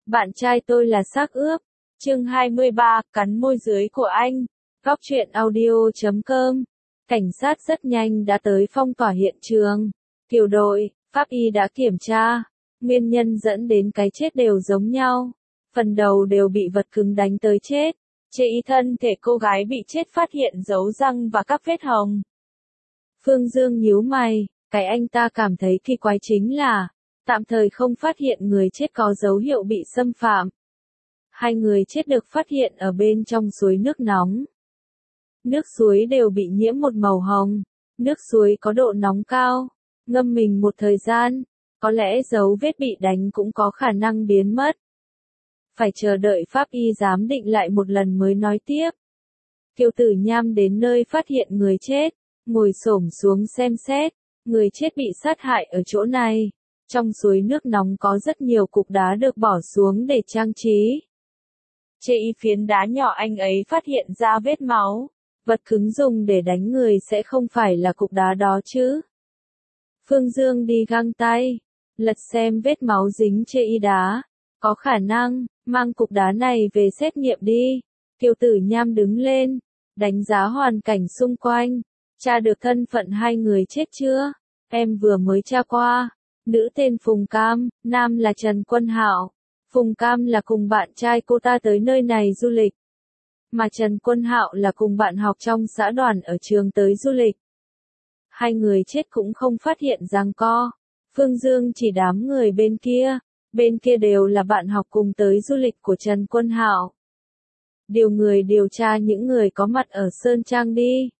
Bạn trai tôi là xác ướp. Chương 23, cắn môi dưới của anh. Góc truyện audio.com. Cảnh sát rất nhanh đã tới phong tỏa hiện trường. Tiểu đội, pháp y đã kiểm tra. Nguyên nhân dẫn đến cái chết đều giống nhau. Phần đầu đều bị vật cứng đánh tới chết. Trên thân thể cô gái bị chết phát hiện dấu răng và các vết hồng. Phương Dương nhíu mày, cái anh ta cảm thấy kỳ quái chính là tạm thời không phát hiện người chết có dấu hiệu bị xâm phạm. Hai người chết được phát hiện ở bên trong suối nước nóng. Nước suối đều bị nhiễm một màu hồng. Nước suối có độ nóng cao. Ngâm mình một thời gian, có lẽ dấu vết bị đánh cũng có khả năng biến mất. Phải chờ đợi pháp y giám định lại một lần mới nói tiếp. Kiều Tử Nham đến nơi phát hiện người chết, ngồi xổm xuống xem xét. Người chết bị sát hại ở chỗ này. Trong suối nước nóng có rất nhiều cục đá được bỏ xuống để trang trí. Trên phiến đá nhỏ anh ấy phát hiện ra vết máu. Vật cứng dùng để đánh người sẽ không phải là cục đá đó chứ. Phương Dương đi găng tay, lật xem vết máu dính trên đá. Có khả năng, mang cục đá này về xét nghiệm đi. Kiều Tử Nham đứng lên, đánh giá hoàn cảnh xung quanh. Tra được thân phận hai người chết chưa? Em vừa mới tra qua. Nữ tên Phùng Cam, nam là Trần Quân Hạo. Phùng Cam là cùng bạn trai cô ta tới nơi này du lịch. Mà Trần Quân Hạo là cùng bạn học trong xã đoàn ở trường tới du lịch. Hai người chết cũng không phát hiện giằng co. Phương Dương chỉ đám người bên kia đều là bạn học cùng tới du lịch của Trần Quân Hạo. Điều tra những người có mặt ở Sơn Trang đi.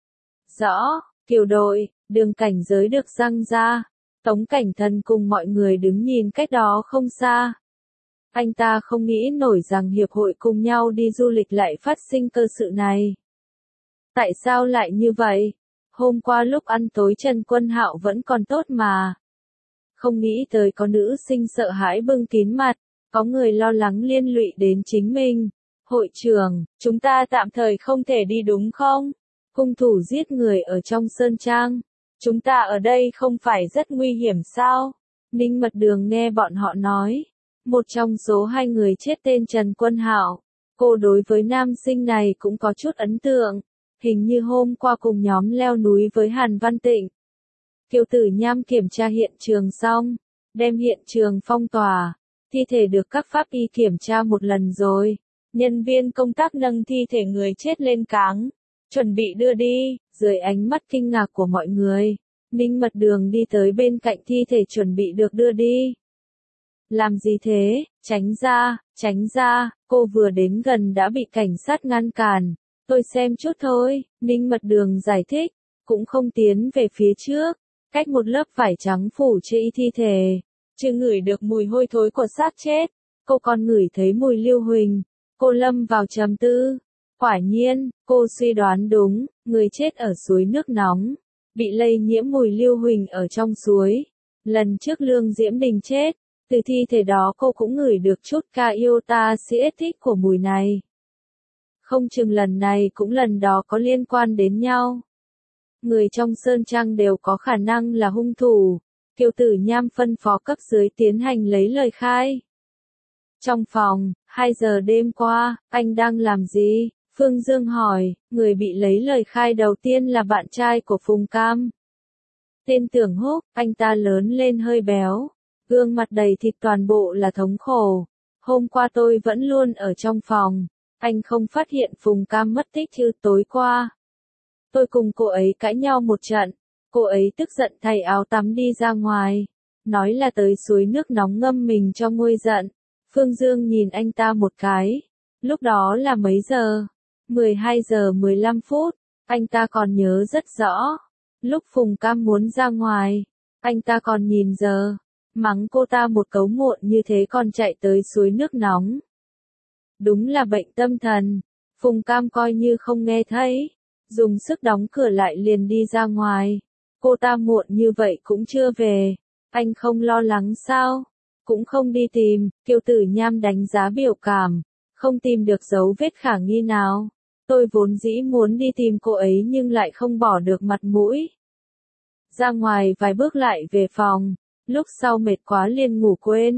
Rõ, Kiều đội, đường cảnh giới được giăng ra. Tống Cảnh Thần cùng mọi người đứng nhìn cách đó không xa. Anh ta không nghĩ nổi rằng hiệp hội cùng nhau đi du lịch lại phát sinh cơ sự này. Tại sao lại như vậy? Hôm qua lúc ăn tối Trần Quân Hạo vẫn còn tốt mà. Không nghĩ tới có nữ sinh sợ hãi bưng kín mặt, có người lo lắng liên lụy đến chính mình. Hội trưởng, chúng ta tạm thời không thể đi đúng không? Hung thủ giết người ở trong Sơn Trang. Chúng ta ở đây không phải rất nguy hiểm sao? Ninh Mật Đường nghe bọn họ nói. Một trong số hai người chết tên Trần Quân Hạo. Cô đối với nam sinh này cũng có chút ấn tượng. Hình như hôm qua cùng nhóm leo núi với Hàn Văn Tịnh. Kiều Tử Nham kiểm tra hiện trường xong. Đem hiện trường phong tỏa. Thi thể được các pháp y kiểm tra một lần rồi. Nhân viên công tác nâng thi thể người chết lên cáng. Chuẩn bị đưa đi, dưới ánh mắt kinh ngạc của mọi người. Ninh Mật Đường đi tới bên cạnh thi thể chuẩn bị được đưa đi. Làm gì thế, tránh ra, cô vừa đến gần đã bị cảnh sát ngăn cản. Tôi xem chút thôi, Ninh Mật Đường giải thích, cũng không tiến về phía trước. Cách một lớp vải trắng phủ trên thi thể. Chưa ngửi được mùi hôi thối của xác chết. Cô còn ngửi thấy mùi lưu huỳnh. Cô lâm vào trầm tư. Quả nhiên, cô suy đoán đúng, người chết ở suối nước nóng, bị lây nhiễm mùi lưu huỳnh ở trong suối. Lần trước Lương Diễm Đình chết, từ thi thể đó cô cũng ngửi được chút iota thích của mùi này. Không chừng lần này cũng lần đó có liên quan đến nhau. Người trong Sơn Trang đều có khả năng là hung thủ. Kiều Tử Nham phân phó cấp dưới tiến hành lấy lời khai. Trong phòng, 2 giờ đêm qua, anh đang làm gì? Phương Dương hỏi, người bị lấy lời khai đầu tiên là bạn trai của Phùng Cam. Tên Tưởng Húc, anh ta lớn lên hơi béo, gương mặt đầy thịt toàn bộ là thống khổ. Hôm qua tôi vẫn luôn ở trong phòng, anh không phát hiện Phùng Cam mất tích chứ tối qua. Tôi cùng cô ấy cãi nhau một trận, cô ấy tức giận thay áo tắm đi ra ngoài, nói là tới suối nước nóng ngâm mình cho nguôi giận. Phương Dương nhìn anh ta một cái, lúc đó là mấy giờ? 12 giờ 15 phút, anh ta còn nhớ rất rõ. Lúc Phùng Cam muốn ra ngoài, anh ta còn nhìn giờ, mắng cô ta một cấu muộn như thế còn chạy tới suối nước nóng. Đúng là bệnh tâm thần, Phùng Cam coi như không nghe thấy, dùng sức đóng cửa lại liền đi ra ngoài. Cô ta muộn như vậy cũng chưa về, anh không lo lắng sao? Cũng không đi tìm, Kiều Tử Nham đánh giá biểu cảm, không tìm được dấu vết khả nghi nào. Tôi vốn dĩ muốn đi tìm cô ấy nhưng lại không bỏ được mặt mũi. Ra ngoài vài bước lại về phòng, lúc sau mệt quá liền ngủ quên.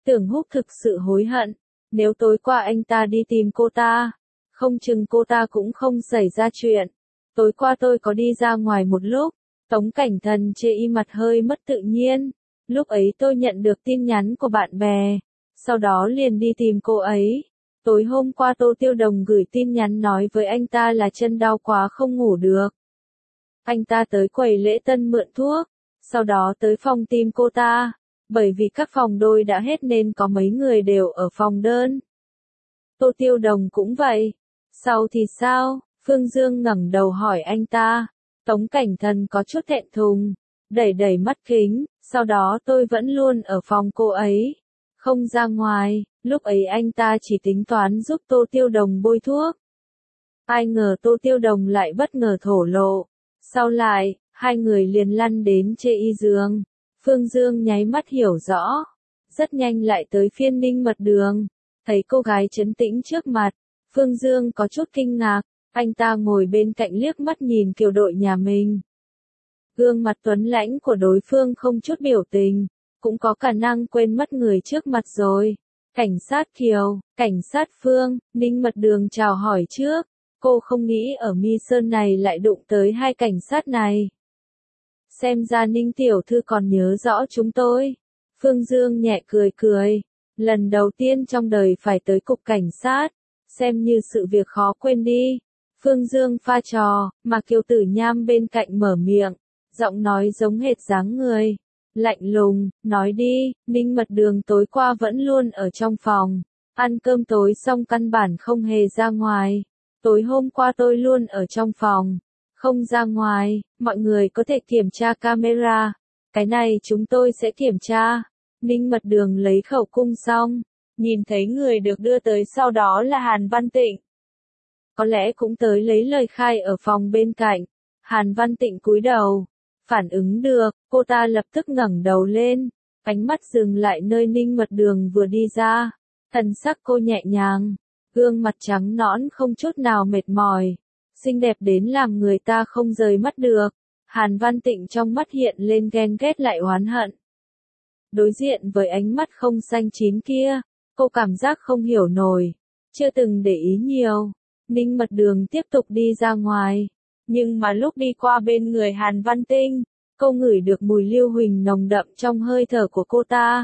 Tưởng Húc thực sự hối hận, nếu tối qua anh ta đi tìm cô ta, không chừng cô ta cũng không xảy ra chuyện. Tối qua tôi có đi ra ngoài một lúc, Tống Cảnh Thần chê y mặt hơi mất tự nhiên. Lúc ấy tôi nhận được tin nhắn của bạn bè, sau đó liền đi tìm cô ấy. Tối hôm qua Tô Tiêu Đồng gửi tin nhắn nói với anh ta là chân đau quá không ngủ được. Anh ta tới quầy lễ tân mượn thuốc, sau đó tới phòng tìm cô ta, bởi vì các phòng đôi đã hết nên có mấy người đều ở phòng đơn. Tô Tiêu Đồng cũng vậy. Sau thì sao? Phương Dương ngẩng đầu hỏi anh ta. Tống Cảnh Thần có chút thẹn thùng, đẩy đẩy mắt kính, sau đó tôi vẫn luôn ở phòng cô ấy, không ra ngoài. Lúc ấy anh ta chỉ tính toán giúp Tô Tiêu Đồng bôi thuốc. Ai ngờ Tô Tiêu Đồng lại bất ngờ thổ lộ. Sau lại, hai người liền lăn đến chê y giường. Phương Dương nháy mắt hiểu rõ. Rất nhanh lại tới phiên Ninh Mật Đường. Thấy cô gái trấn tĩnh trước mặt, Phương Dương có chút kinh ngạc. Anh ta ngồi bên cạnh liếc mắt nhìn Kiều Đội nhà mình. Gương mặt tuấn lãnh của đối phương không chút biểu tình, cũng có khả năng quên mất người trước mặt rồi. Cảnh sát Kiều, cảnh sát Phương, Ninh Mật Đường chào hỏi trước. Cô không nghĩ ở Mi Sơn này lại đụng tới hai cảnh sát này. Xem ra Ninh tiểu thư còn nhớ rõ chúng tôi. Phương Dương nhẹ cười cười. Lần đầu tiên trong đời phải tới cục cảnh sát, xem như sự việc khó quên đi. Phương Dương pha trò, mà Kiều Tử Nham bên cạnh mở miệng, giọng nói giống hệt dáng người. Lạnh lùng, nói đi, Ninh Mật Đường tối qua vẫn luôn ở trong phòng. Ăn cơm tối xong căn bản không hề ra ngoài. Tối hôm qua tôi luôn ở trong phòng, không ra ngoài. Mọi người có thể kiểm tra camera. Cái này chúng tôi sẽ kiểm tra. Ninh Mật Đường lấy khẩu cung xong, nhìn thấy người được đưa tới sau đó là Hàn Văn Tịnh. Có lẽ cũng tới lấy lời khai ở phòng bên cạnh. Hàn Văn Tịnh cúi đầu, phản ứng được, cô ta lập tức ngẩng đầu lên, ánh mắt dừng lại nơi Ninh Mật Đường vừa đi ra. Thần sắc cô nhẹ nhàng, gương mặt trắng nõn không chút nào mệt mỏi, xinh đẹp đến làm người ta không rời mắt được. Hàn Văn Tịnh trong mắt hiện lên ghen ghét lại oán hận. Đối diện với ánh mắt không xanh chín kia, cô cảm giác không hiểu nổi, chưa từng để ý nhiều. Ninh Mật Đường tiếp tục đi ra ngoài, nhưng mà lúc đi qua bên người Hàn Văn Tịnh, cô ngửi được mùi Lưu Huỳnh nồng đậm trong hơi thở của cô ta.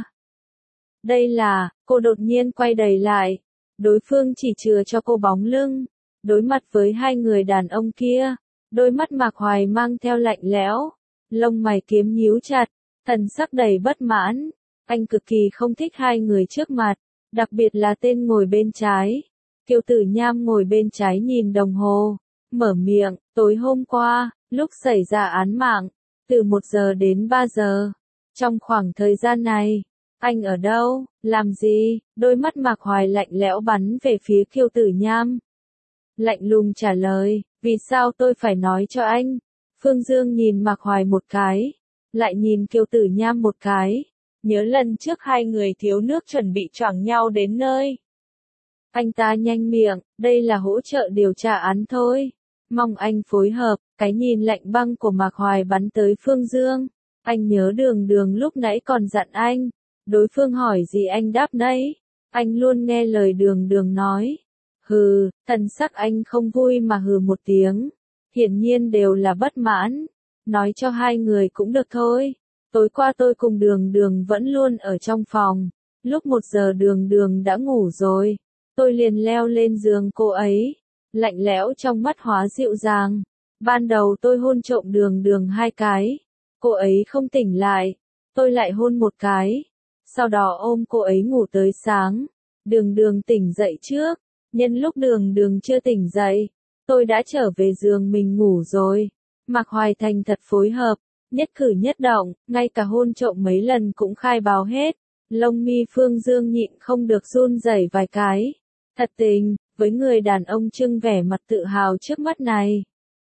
Đây là, cô đột nhiên quay đầy lại, đối phương chỉ chừa cho cô bóng lưng, đối mặt với hai người đàn ông kia, đôi mắt Mạc Hoài mang theo lạnh lẽo, lông mày kiếm nhíu chặt, thần sắc đầy bất mãn. Anh cực kỳ không thích hai người trước mặt, đặc biệt là tên ngồi bên trái. Kiều Tử Nham ngồi bên trái nhìn đồng hồ, mở miệng, tối hôm qua, lúc xảy ra án mạng, từ 1 giờ đến 3 giờ. Trong khoảng thời gian này, anh ở đâu, làm gì? Đôi mắt Mạc Hoài lạnh lẽo bắn về phía Kiều Tử Nham. Lạnh lùng trả lời, vì sao tôi phải nói cho anh? Phương Dương nhìn Mạc Hoài một cái, lại nhìn Kiều Tử Nham một cái. Nhớ lần trước hai người thiếu nước chuẩn bị choảng nhau đến nơi. Anh ta nhanh miệng, đây là hỗ trợ điều tra án thôi. Mong anh phối hợp. Cái nhìn lạnh băng của Mạc Hoài bắn tới Phương Dương. Anh nhớ Đường Đường lúc nãy còn dặn anh. Đối phương hỏi gì anh đáp nấy. Anh luôn nghe lời Đường Đường nói. Hừ, thần sắc anh không vui mà hừ một tiếng. Hiển nhiên đều là bất mãn. Nói cho hai người cũng được thôi. Tối qua tôi cùng Đường Đường vẫn luôn ở trong phòng. Lúc 1 giờ Đường Đường đã ngủ rồi. Tôi liền leo lên giường cô ấy. Lạnh lẽo trong mắt hóa dịu dàng. Ban đầu tôi hôn trộm Đường Đường 2 cái. Cô ấy không tỉnh lại. Tôi lại hôn 1 cái. Sau đó ôm cô ấy ngủ tới sáng. Đường Đường tỉnh dậy trước. Nhân lúc Đường Đường chưa tỉnh dậy, tôi đã trở về giường mình ngủ rồi. Mạc Hoài thành thật phối hợp, nhất cử nhất động, ngay cả hôn trộm mấy lần cũng khai báo hết. Lông mi Phương Dương nhịn không được run rẩy vài cái. Thật tình, với người đàn ông trưng vẻ mặt tự hào trước mắt này.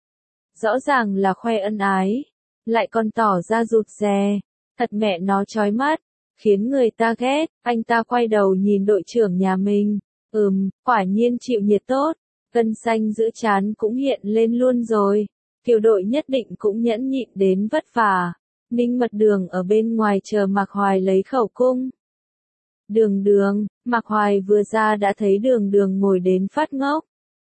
Rõ ràng là khoe ân ái, lại còn tỏ ra rụt rè. Thật mẹ nó chói mắt, khiến người ta ghét. Anh ta quay đầu nhìn đội trưởng nhà mình. Quả nhiên chịu nhiệt tốt. Gân xanh giữa trán cũng hiện lên luôn rồi. Kiều Đội nhất định cũng nhẫn nhịn đến vất vả. Ninh Mật Đường ở bên ngoài chờ Mạc Hoài lấy khẩu cung. Đường Đường, Mạc Hoài vừa ra đã thấy Đường Đường ngồi đến phát ngốc.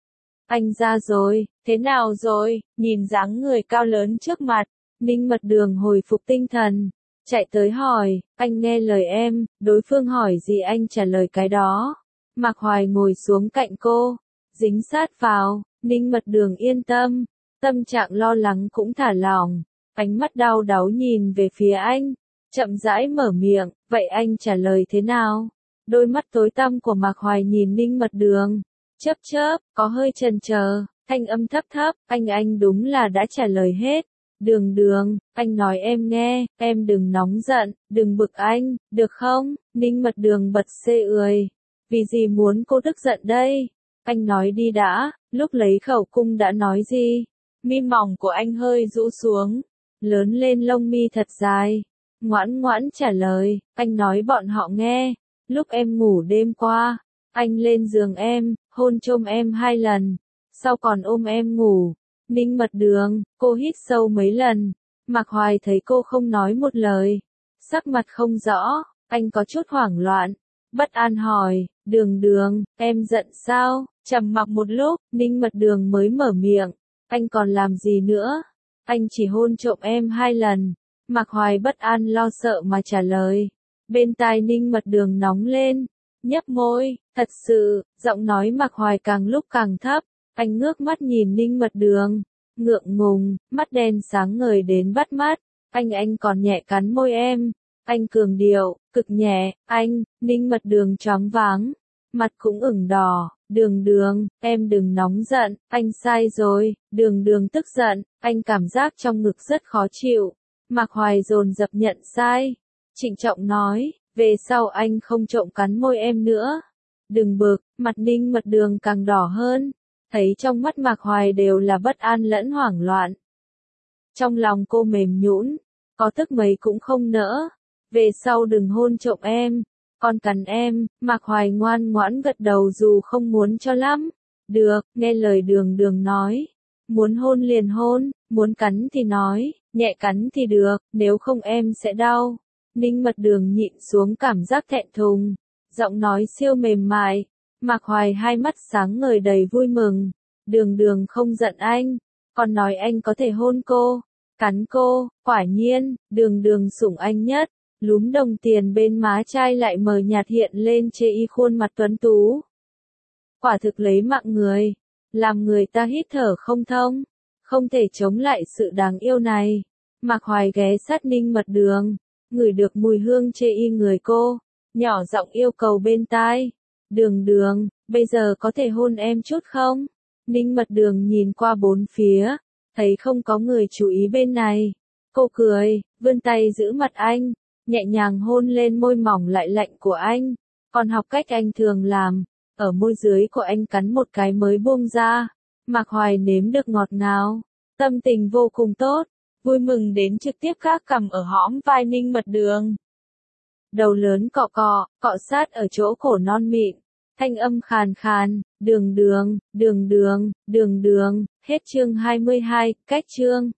Anh ra rồi, thế nào rồi, nhìn dáng người cao lớn trước mặt, Ninh Mật Đường hồi phục tinh thần, chạy tới hỏi, anh nghe lời em, đối phương hỏi gì anh trả lời cái đó. Mạc Hoài ngồi xuống cạnh cô, dính sát vào, Ninh Mật Đường yên tâm, tâm trạng lo lắng cũng thả lỏng, ánh mắt đau đáu nhìn về phía anh, chậm rãi mở miệng, vậy anh trả lời thế nào? Đôi mắt tối tăm của Mạc Hoài nhìn Ninh Mật Đường, chớp chớp, có hơi chần chờ, thanh âm thấp thấp, anh đúng là đã trả lời hết. Đường Đường, anh nói em nghe, em đừng nóng giận, đừng bực anh, được không? Ninh Mật Đường bật xê ười. Vì gì muốn cô tức giận đây? Anh nói đi đã, lúc lấy khẩu cung đã nói gì? Mi mỏng của anh hơi rũ xuống, lớn lên lông mi thật dài. Ngoãn ngoãn trả lời, anh nói bọn họ nghe. Lúc em ngủ đêm qua, anh lên giường em, hôn chôm em 2 lần, sau còn ôm em ngủ. Ninh Mật Đường, cô hít sâu mấy lần. Mạc Hoài thấy cô không nói một lời, sắc mặt không rõ, anh có chút hoảng loạn, bất an hỏi, Đường Đường, em giận sao? Trầm mặc một lúc, Ninh Mật Đường mới mở miệng, anh còn làm gì nữa? Anh chỉ hôn trộm em 2 lần. Mạc Hoài bất an lo sợ mà trả lời. Bên tai Ninh Mật Đường nóng lên, nhấp môi, thật sự, giọng nói Mạc Hoài càng lúc càng thấp. Anh ngước mắt nhìn Ninh Mật Đường, ngượng ngùng, mắt đen sáng ngời đến bắt mắt. Anh còn nhẹ cắn môi em. Anh cường điệu, cực nhẹ, Ninh Mật Đường choáng váng, mặt cũng ửng đỏ. Đường Đường, em đừng nóng giận, anh sai rồi. Đường Đường tức giận, anh cảm giác trong ngực rất khó chịu. Mạc Hoài dồn dập nhận sai, trịnh trọng nói, về sau anh không trộm cắn môi em nữa. Đừng bực, mặt Ninh Mật Đường càng đỏ hơn, thấy trong mắt Mạc Hoài đều là bất an lẫn hoảng loạn. Trong lòng cô mềm nhũn, có tức mấy cũng không nỡ. Về sau đừng hôn trộm em, còn cắn em. Mạc Hoài ngoan ngoãn gật đầu dù không muốn cho lắm. Được, nghe lời Đường Đường nói. Muốn hôn liền hôn, muốn cắn thì nói, nhẹ cắn thì được, nếu không em sẽ đau. Ninh Mật Đường nhịn xuống cảm giác thẹn thùng, giọng nói siêu mềm mại. Mạc Hoài hai mắt sáng ngời đầy vui mừng. Đường Đường không giận anh, còn nói anh có thể hôn cô, cắn cô, quả nhiên, Đường Đường sủng anh nhất. Lúm đồng tiền bên má trai lại mờ nhạt hiện lên chê y khuôn mặt tuấn tú. Quả thực lấy mạng người, làm người ta hít thở không thông, không thể chống lại sự đáng yêu này. Mạc Hoài ghé sát Ninh Mật Đường, ngửi được mùi hương chê y người cô, nhỏ giọng yêu cầu bên tai. Đường Đường, bây giờ có thể hôn em chút không? Ninh Mật Đường nhìn qua bốn phía, thấy không có người chú ý bên này. Cô cười, vươn tay giữ mặt anh, nhẹ nhàng hôn lên môi mỏng lại lạnh của anh, còn học cách anh thường làm, ở môi dưới của anh cắn một cái mới buông ra. Mạc Hoài nếm được ngọt ngào, tâm tình vô cùng tốt, vui mừng đến trực tiếp gác cằm ở hõm vai Ninh Mật Đường. Đầu lớn cọ cọ, cọ sát ở chỗ cổ non mịn, thanh âm khàn khàn, Đường Đường, Đường Đường, Đường Đường. Hết chương 22, cách chương.